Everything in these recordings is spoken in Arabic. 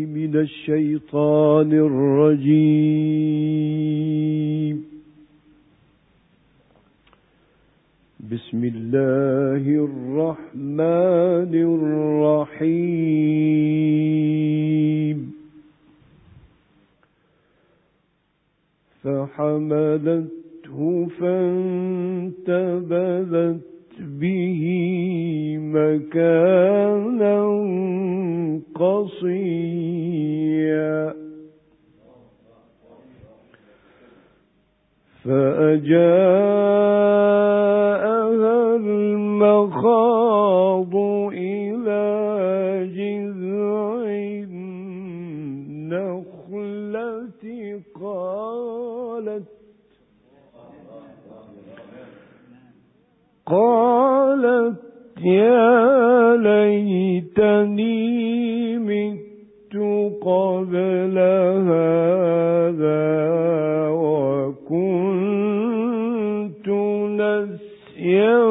من الشيطان الرجيم. بسم الله الرحمن الرحيم. فحملته فانتبذت به مكانا قصيا فأجاءها المخاض إلى جذع النخلة قالت يا ليتني مت قبل هذا وكنت نسيا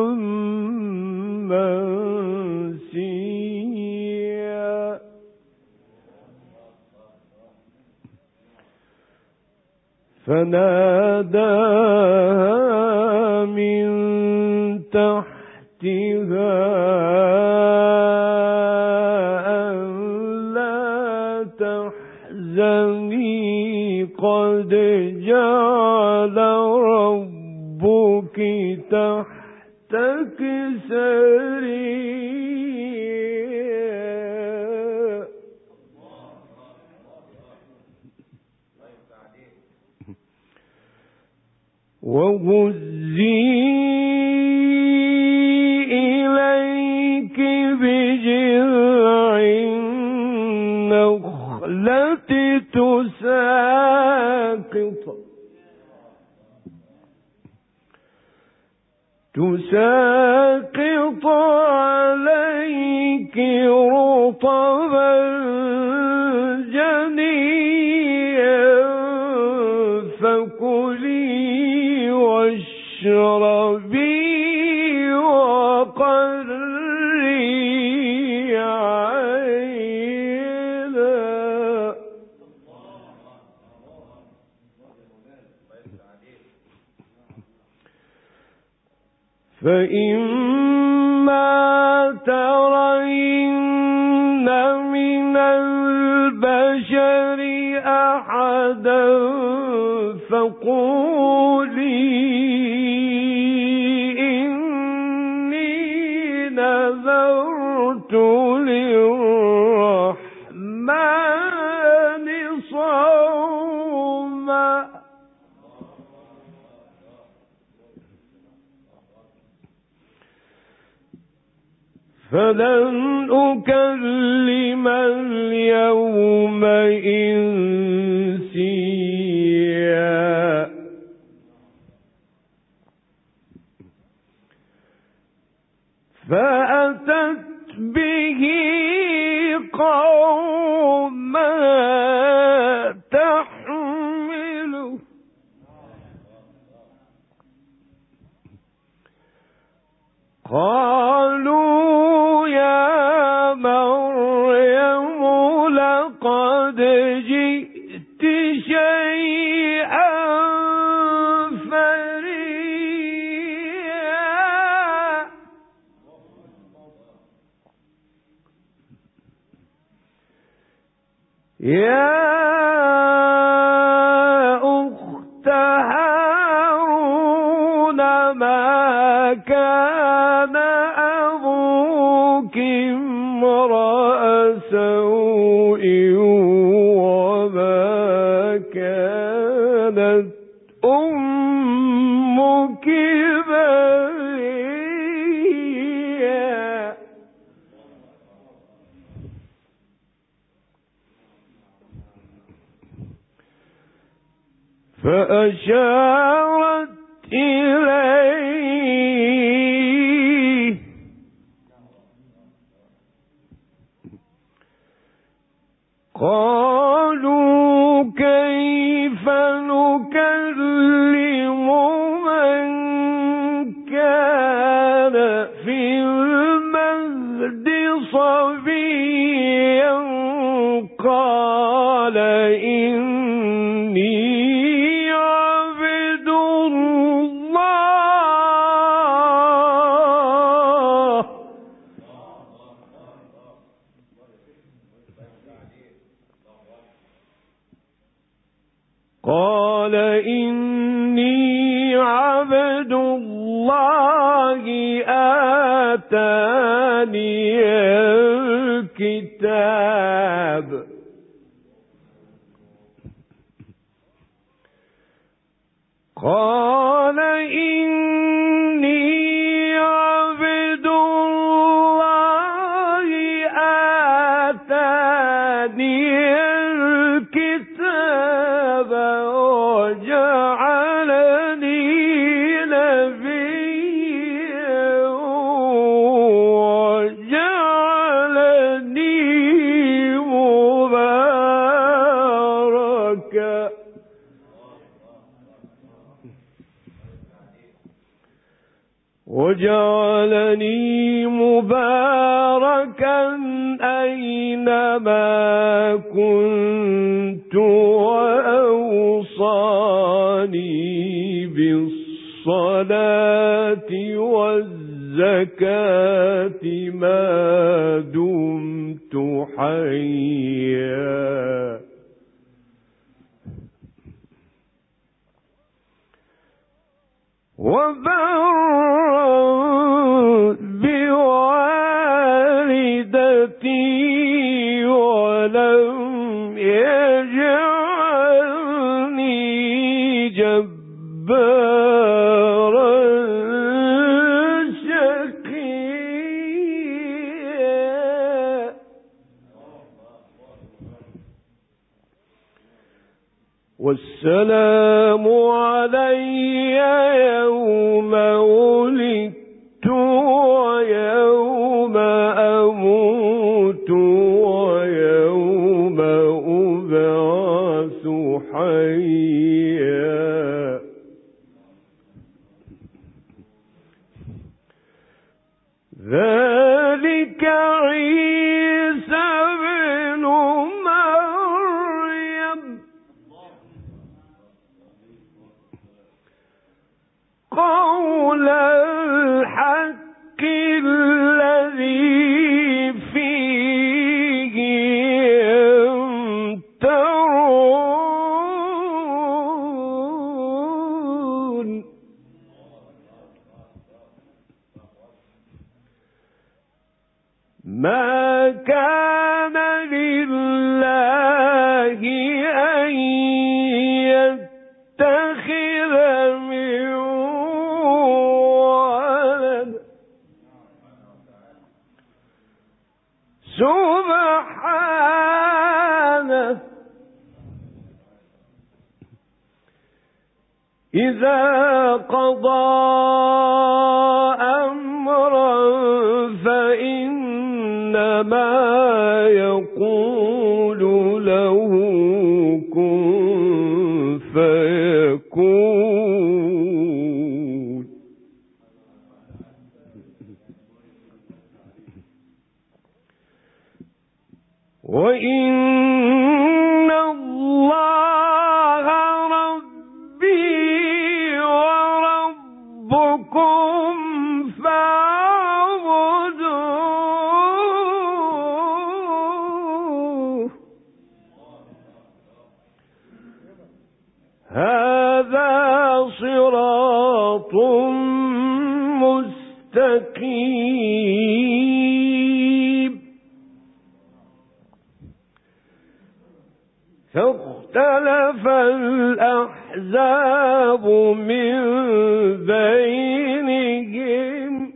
منسيا. فناداها من تحتها ألا تحزني قد جعل ربك تحتك سريا. وهزي إليك بجذع النخلة تساقط عليك رطبا جنيا فكلي واشربي وقري عينا. فإما ترين من البشر أحدا فقولي إني نذرت للرحمن صوما فلن أكلم اليوم إنسيا. فأتت به قوما تحمله قالوا يا مريم لقد جئت شيئا فريا. يا أخت هارون ما كان أبوك امرأ سوء وما كانت أمك بغيا. فأشارت إليه قالوا كيف نكلم من كان في المهد صبيا قال قال إني عبد الله قال إني عبد الله آتاني الكتاب قال إني عبد الله آتاني الكتاب وجعلني نبيا وجعلني مباركا أينما كنت وأوصاني بالصلاة والزكاة ما دمت حيا وبرا بوالدتي ولم يجعلني جبارا شقيا والسلام علي يوم ولدت ويوم أموت ويوم أبعث حيا ذلك عيسى بن مريم قول الحق الذي فيه يمترون ما كان لله أن يتخذ من ولد سبحانه إذا قضى أمرا فإنما يقول له كن فيكون وإن الله ربي وربكم فاعبدوه هذا صراط مستقيم فاختلف الأحزاب من بينهم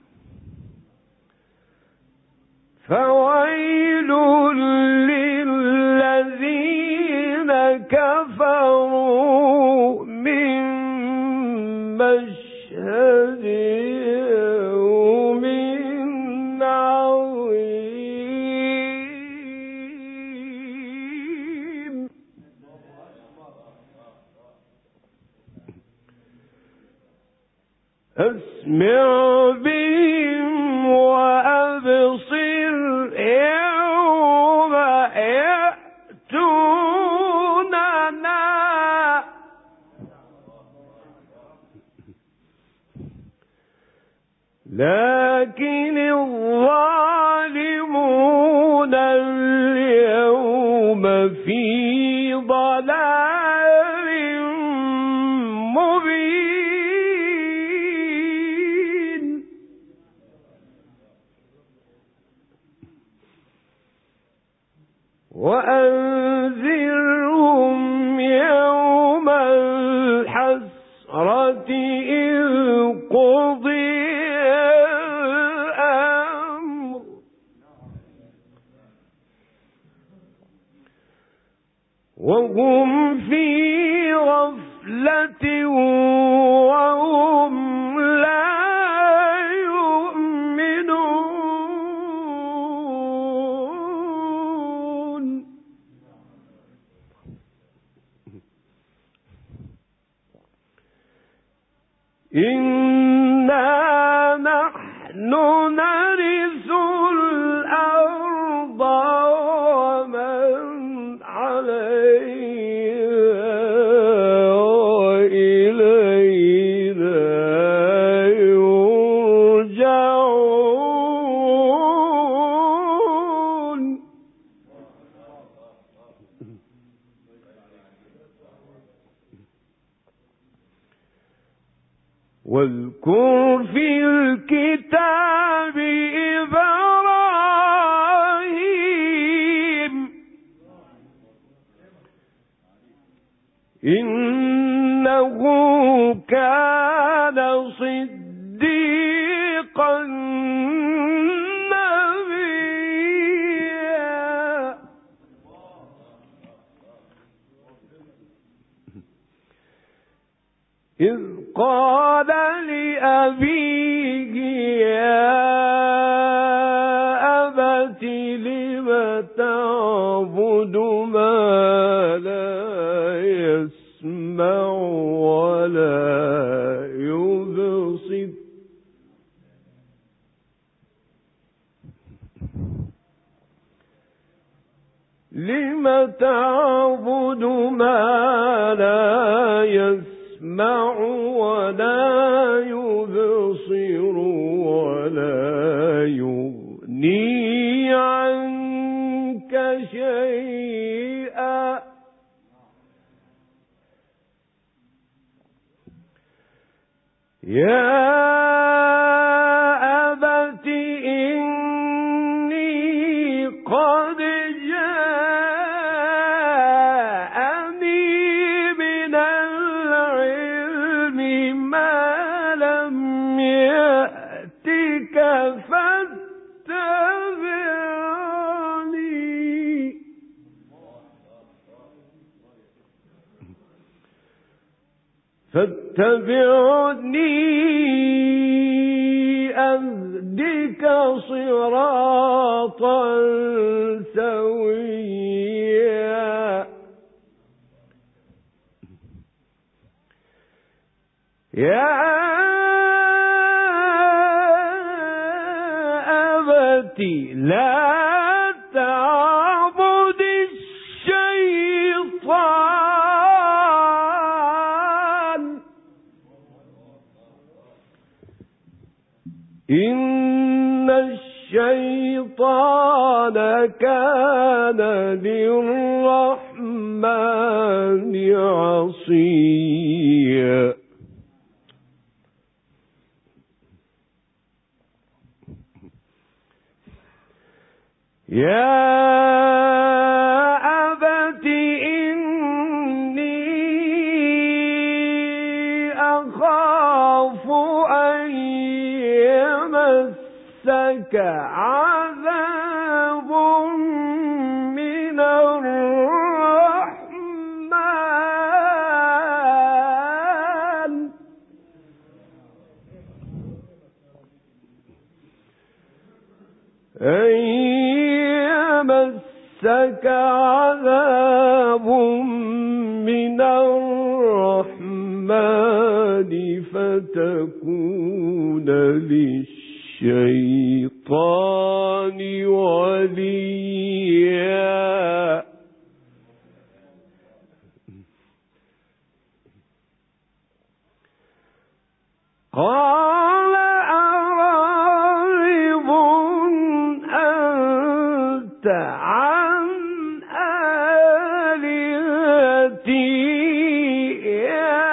فويل للذين كفروا من مشهد يوم عظيم أسمع بهم وأبصر يوم يأتون لفي ضلال مبين وأنذرهم يوم الحسرة إذ قضي الأمر وهم في غفلة وهم لا يؤمنون إنا نحن نرث الأرض ومن عليها وإلينا يرجعون واذكر في الكتاب إبراهيم إنه كان صديقا نبيا إذ قال لأبيه يا أبت لم تعبد ما لا يسمع ولا يبصر لم تعبد ما لا يسمع ولا يبصر ولا يغني عنك شيئا يا أبت إني قد جاءني من العلم ما لم يأتك فاتبعني أهدك صراطا سويا يا أبت لا تعبد الشيطان إن الشيطان كان للرحمن عصيا يا أبت إني أخاف أن يمسك عذاب من الرحمن أن يمسك عذاب من الرحمن فتكون للشيطان وليا قال أراغب أنت عن يا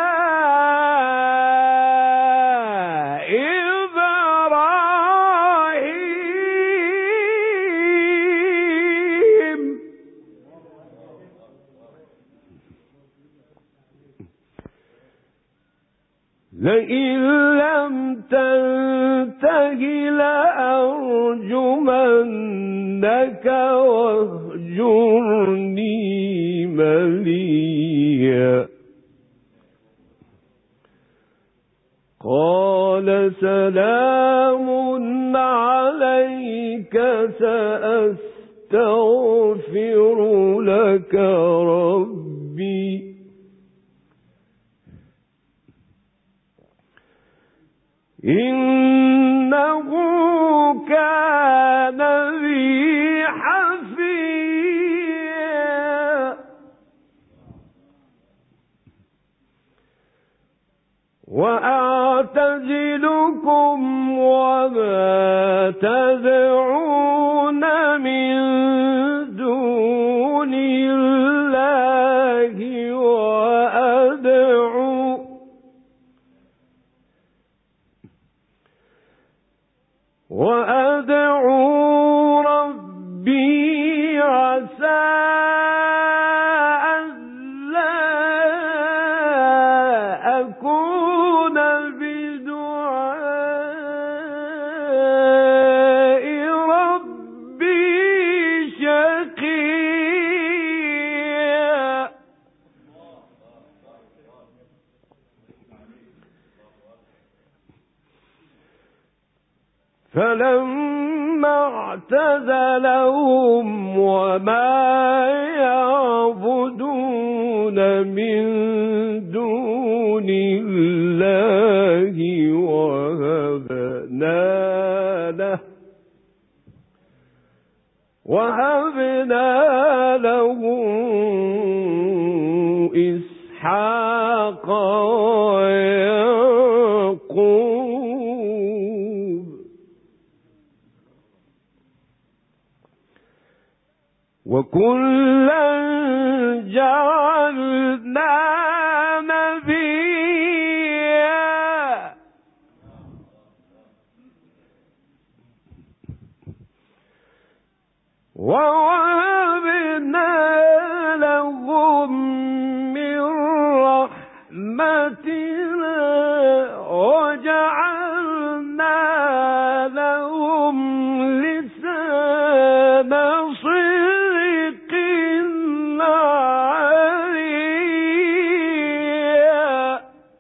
إبراهيم لئن لم تنته لأرجمنك واهجرني مليا قال سلام عليك سأستغفر لك ربي إنه كان بي حفيا وأعتزلكم وما تدعون من دون الله وأدعو ربي عسى ألا أكون بدعاء ربي شقيا فلما اعتزلهم وما يعبدون من دون الله وهبنا له إسحاق ويعقوب وكلا جعلنا نبيا ووهبنا لهم من رحمتنا وجعلنا لهم لسان صدق عليا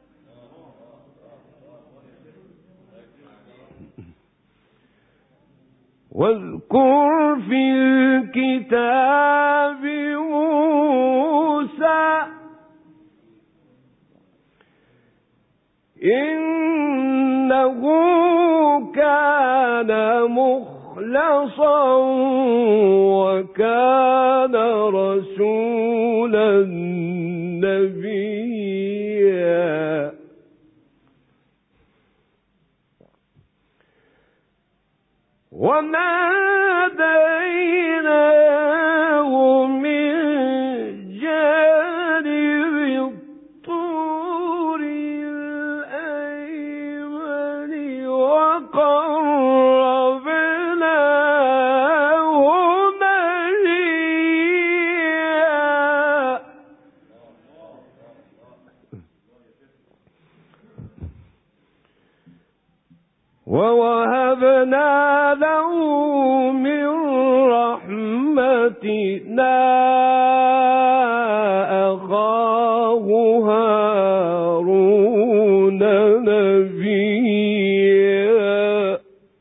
واذكر في الكتاب موسى إنه كان مخلصا وكان رسولا نبيا وناديناه من جانب الطور الأيمن وقربناه نجيا ووهبنا له من رحمتنا أخاه هارون نبيا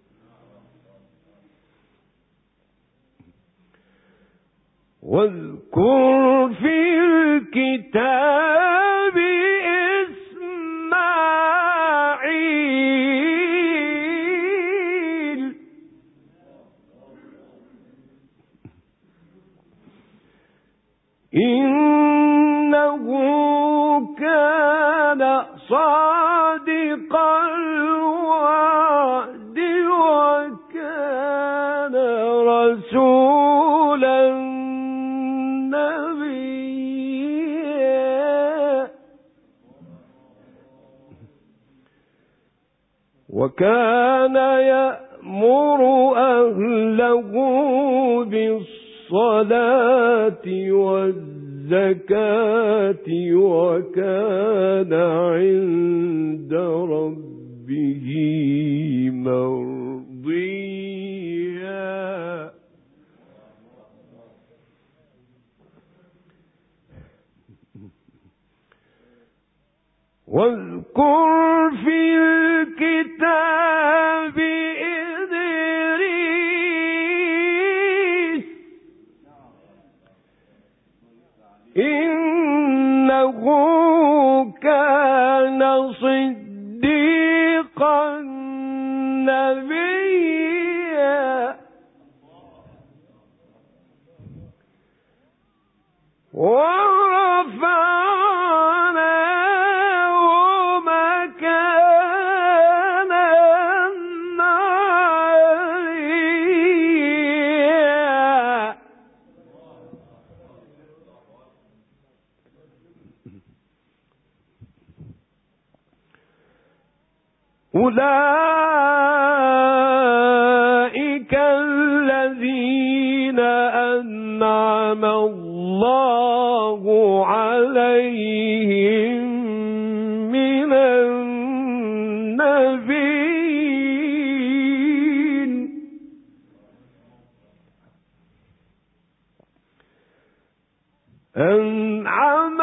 واذكر في الكتاب إسماعيل إنه كان صادق الوعد وكان رسولا نبيا وكان يأمر أهله بالصلاة والزكاة وكان عند ربه مرضيا. واذكر في الكتاب إدريس إنه كان صديقا نبيا ورفعناه مكانا عليا. أولئك الذين أنعم الله عليهم من النبيين أنعم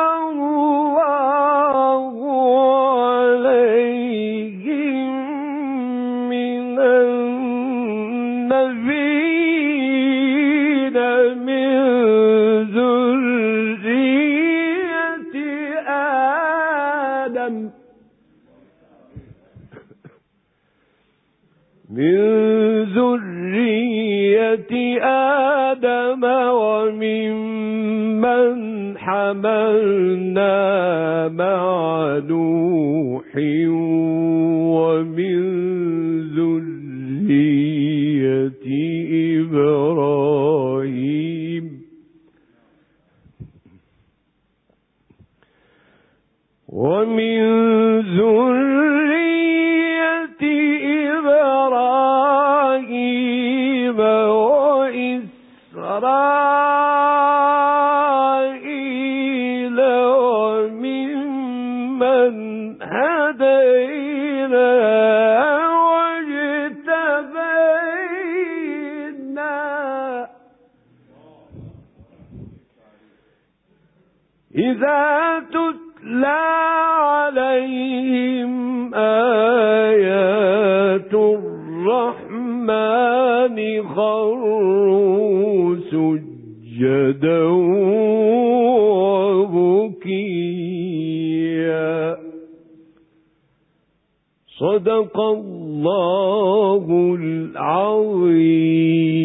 الله عليهم من النبيين من ذرية آدم وممن حملنا مع نوح ومن ذرية إبراهيم وإسرائيل وممن هدينا واجتبينا إذا تتلى عليهم آيات الرحمن خروا سجدا وبكيا. صدق الله العظيم.